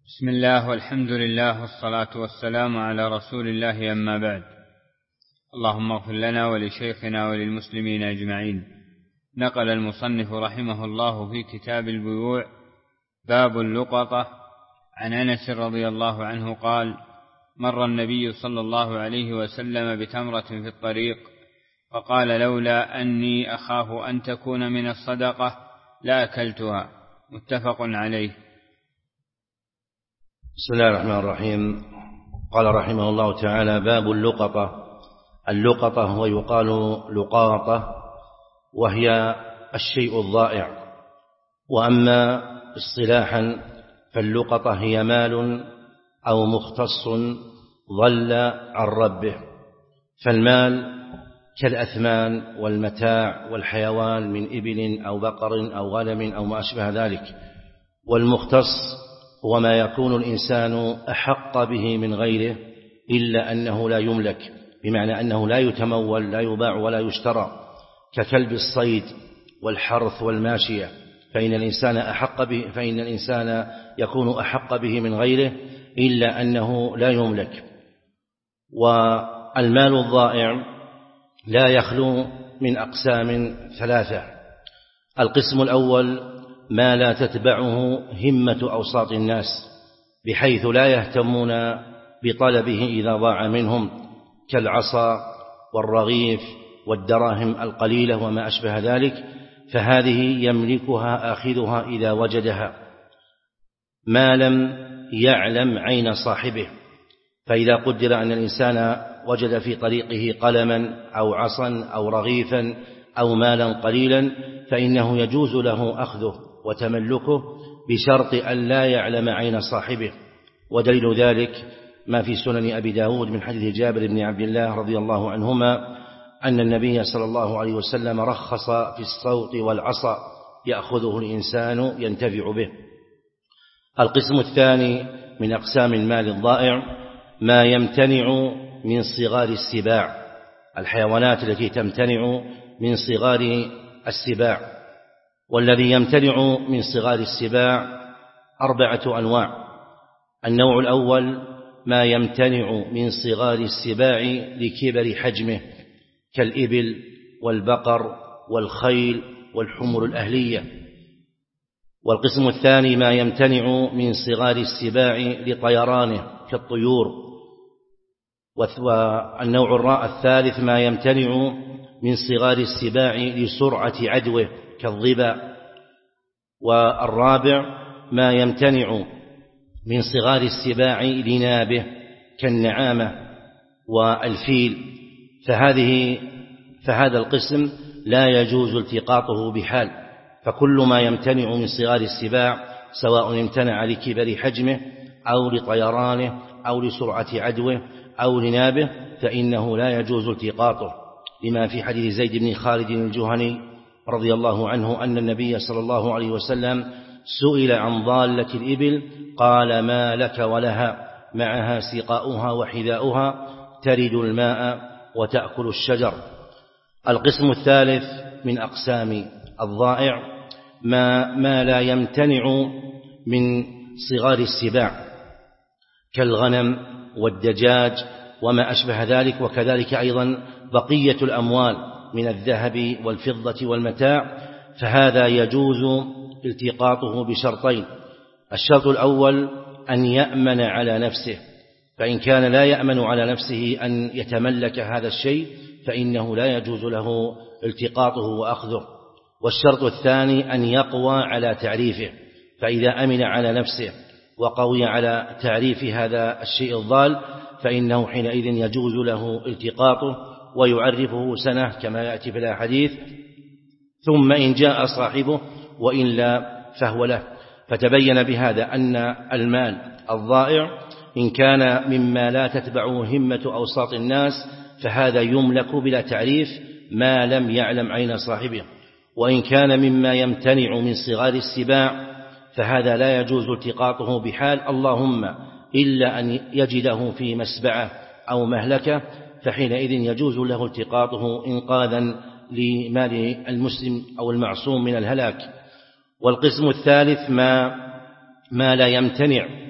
بسم الله والحمد لله والصلاة والسلام على رسول الله، أما بعد. اللهم اغفر لنا ولشيخنا وللمسلمين أجمعين. نقل المصنف رحمه الله في كتاب البيوع باب اللقطة عن أنس رضي الله عنه قال: مر النبي صلى الله عليه وسلم بتمرة في الطريق فقال: لولا أني أخاف أن تكون من الصدقة لأكلتها. متفق عليه. بسم الله الرحمن الرحيم. قال رحمه الله تعالى: باب اللقطة. اللقطة هو يقال لقاطة، وهي الشيء الضائع. وأما اصطلاحا فاللقطة هي مال أو مختص ضل عن ربه، فالمال كالأثمان والمتاع والحيوان من إبل أو بقر أو غنم أو ما أشبه ذلك. والمختص هو ما يكون الإنسان أحق به من غيره إلا أنه لا يملك، بمعنى أنه لا يتمول، لا يباع ولا يشترى، ككلب الصيد والحرث والماشية، فإن الإنسان يكون أحق به من غيره إلا أنه لا يملك. والمال الضائع لا يخلو من أقسام ثلاثة. القسم الأول ما لا تتبعه همة أوساط الناس، بحيث لا يهتمون بطلبه إذا ضاع منهم، كالعصا والرغيف والدراهم القليلة وما أشبه ذلك، فهذه يملكها آخذها إذا وجدها، ما لم يعلم عين صاحبه. فإذا قدر أن الإنسان وجد في طريقه قلما أو عصا أو رغيفا أو مالا قليلا، فإنه يجوز له أخذه وتملكه بشرط أن لا يعلم عين صاحبه. ودليل ذلك ما في سنن أبي داود من حديث جابر بن عبد الله رضي الله عنهما أن النبي صلى الله عليه وسلم رخص في الصوت والعصا يأخذه الإنسان ينتفع به. القسم الثاني من أقسام المال الضائع ما يمتنع من صغار السباع، الحيوانات التي تمتنع من صغار السباع. والذي يمتنع من صغار السباع 4 أنواع. النوع الأول ما يمتنع من صغار السباع لكبر حجمه، كالإبل والبقر والخيل والحمر الأهلية. والقسم الثاني ما يمتنع من صغار السباع لطيرانه، كالطيور. والنوع الثالث ما يمتنع من صغار السباع لسرعة عدوه، كالظبا. والرابع ما يمتنع من صغار السباع لنابه، كالنعامة والفيل. فهذا القسم لا يجوز التقاطه بحال. فكل ما يمتنع من صغار السباع سواء امتنع لكبر حجمه أو لطيرانه أو لسرعة عدوه أو لنابه فإنه لا يجوز التقاطه، لما في حديث زيد بن خالد الجهني رضي الله عنه أن النبي صلى الله عليه وسلم سئل عن ضالة الإبل قال: ما لك ولها، معها سقاؤها وحذاؤها، ترد الماء وتأكل الشجر. القسم الثالث من أقسام الضائع ما لا يمتنع من صغار السباع، كالغنم والدجاج وما أشبه ذلك، وكذلك أيضا بقية الأموال من الذهب والفضة والمتاع، فهذا يجوز التقاطه بشرطين. الشرط الأول أن يأمن على نفسه، فإن كان لا يأمن على نفسه أن يتملك هذا الشيء فإنه لا يجوز له التقاطه وأخذه. والشرط الثاني أن يقوى على تعريفه، فإذا أمن على نفسه وقوي على تعريف هذا الشيء الضال فإنه حينئذ يجوز له التقاطه ويعرفه سنة كما يأتي في الحديث، ثم إن جاء صاحبه وإلا فهو له. فتبين بهذا أن المال الضائع إن كان مما لا تتبعه همة أوساط الناس فهذا يملك بلا تعريف ما لم يعلم عين صاحبه، وإن كان مما يمتنع من صغار السباع فهذا لا يجوز التقاطه بحال، اللهم إلا أن يجده في مسبعة أو مهلكة، فحينئذ يجوز له التقاطه إنقاذا لمال المسلم أو المعصوم من الهلاك. والقسم الثالث ما لا يمتنع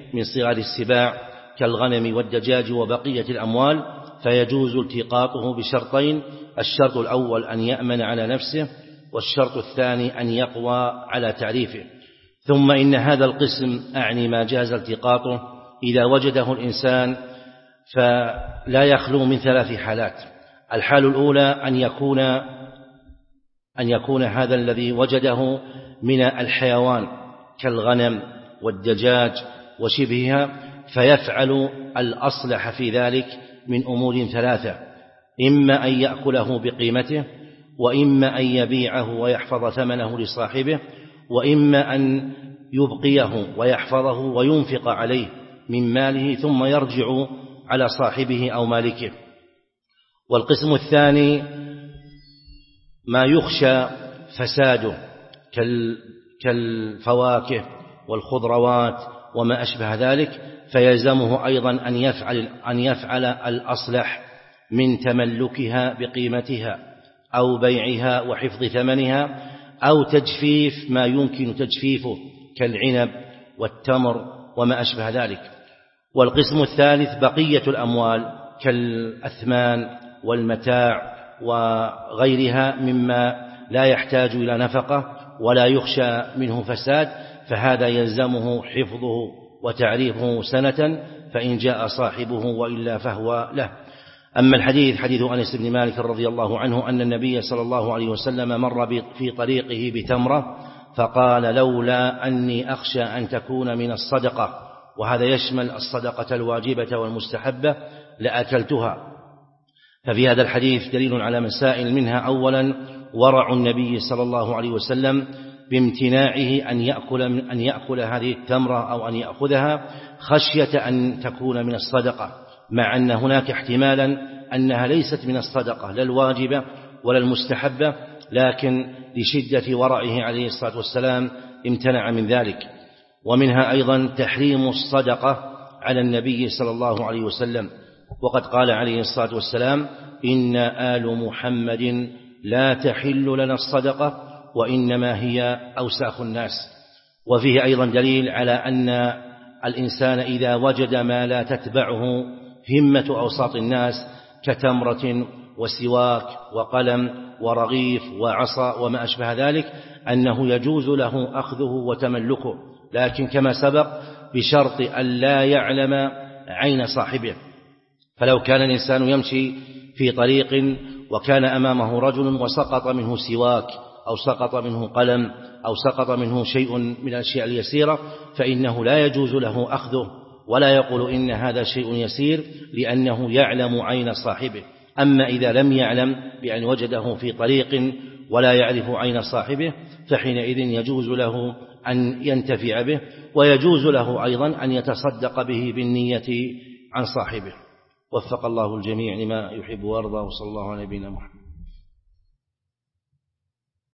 من صغار السباع كالغنم والدجاج وبقية الأموال فيجوز التقاطه بشرطين: الشرط الأول أن يأمن على نفسه، والشرط الثاني أن يقوى على تعريفه. ثم إن هذا القسم أعني ما جاز التقاطه إذا وجده الإنسان فلا يخلو من 3 حالات. الحال الأولى أن يكون هذا الذي وجده من الحيوان كالغنم والدجاج وشبهها، فيفعل الأصلح في ذلك من أمور 3: إما أن يأكله بقيمته، وإما أن يبيعه ويحفظ ثمنه لصاحبه، وإما أن يبقيه ويحفظه وينفق عليه من ماله ثم يرجع على صاحبه أو مالكه. والقسم الثاني ما يخشى فساده كالفواكه والخضروات وما أشبه ذلك، فيلزمه أيضا أن يفعل الأصلح من تملكها بقيمتها أو بيعها وحفظ ثمنها أو تجفيف ما يمكن تجفيفه كالعنب والتمر وما أشبه ذلك. والقسم الثالث بقية الأموال كالأثمان والمتاع وغيرها مما لا يحتاج إلى نفقة ولا يخشى منه فساد، فهذا يلزمه حفظه وتعريفه سنة، فإن جاء صاحبه وإلا فهو له. أما الحديث حديث أنس بن مالك رضي الله عنه أن النبي صلى الله عليه وسلم مر في طريقه بتمرة فقال: لولا أني أخشى أن تكون من الصدقة، وهذا يشمل الصدقة الواجبة والمستحبة، لأكلتها. ففي هذا الحديث دليل على مسائل، منها أولا ورع النبي صلى الله عليه وسلم بامتناعه أن يأكل هذه التمرة أو أن يأخذها خشية أن تكون من الصدقة، مع أن هناك احتمالا أنها ليست من الصدقة لا الواجبة ولا المستحبة، لكن لشدة ورعه عليه الصلاة والسلام امتنع من ذلك. ومنها أيضا تحريم الصدقة على النبي صلى الله عليه وسلم، وقد قال عليه الصلاة والسلام: إن آل محمد لا تحل لنا الصدقة وإنما هي أوساخ الناس. وفيه أيضا دليل على أن الإنسان إذا وجد ما لا تتبعه همة أوساط الناس كتمرة وسواك وقلم ورغيف وعصا وما أشبه ذلك، أنه يجوز له أخذه وتملكه، لكن كما سبق بشرط أن لا يعلم عين صاحبه. فلو كان الإنسان يمشي في طريق وكان أمامه رجل وسقط منه سواك أو سقط منه قلم أو سقط منه شيء من الأشياء اليسيرة، فإنه لا يجوز له أخذه ولا يقول إن هذا شيء يسير، لأنه يعلم عين صاحبه. أما إذا لم يعلم بأن وجده في طريق ولا يعرف عين صاحبه، فحينئذ يجوز له أن ينتفع به، ويجوز له أيضا أن يتصدق به بالنية عن صاحبه. وفق الله الجميع لما يحب ويرضى، وصلى الله على نبينا محمد.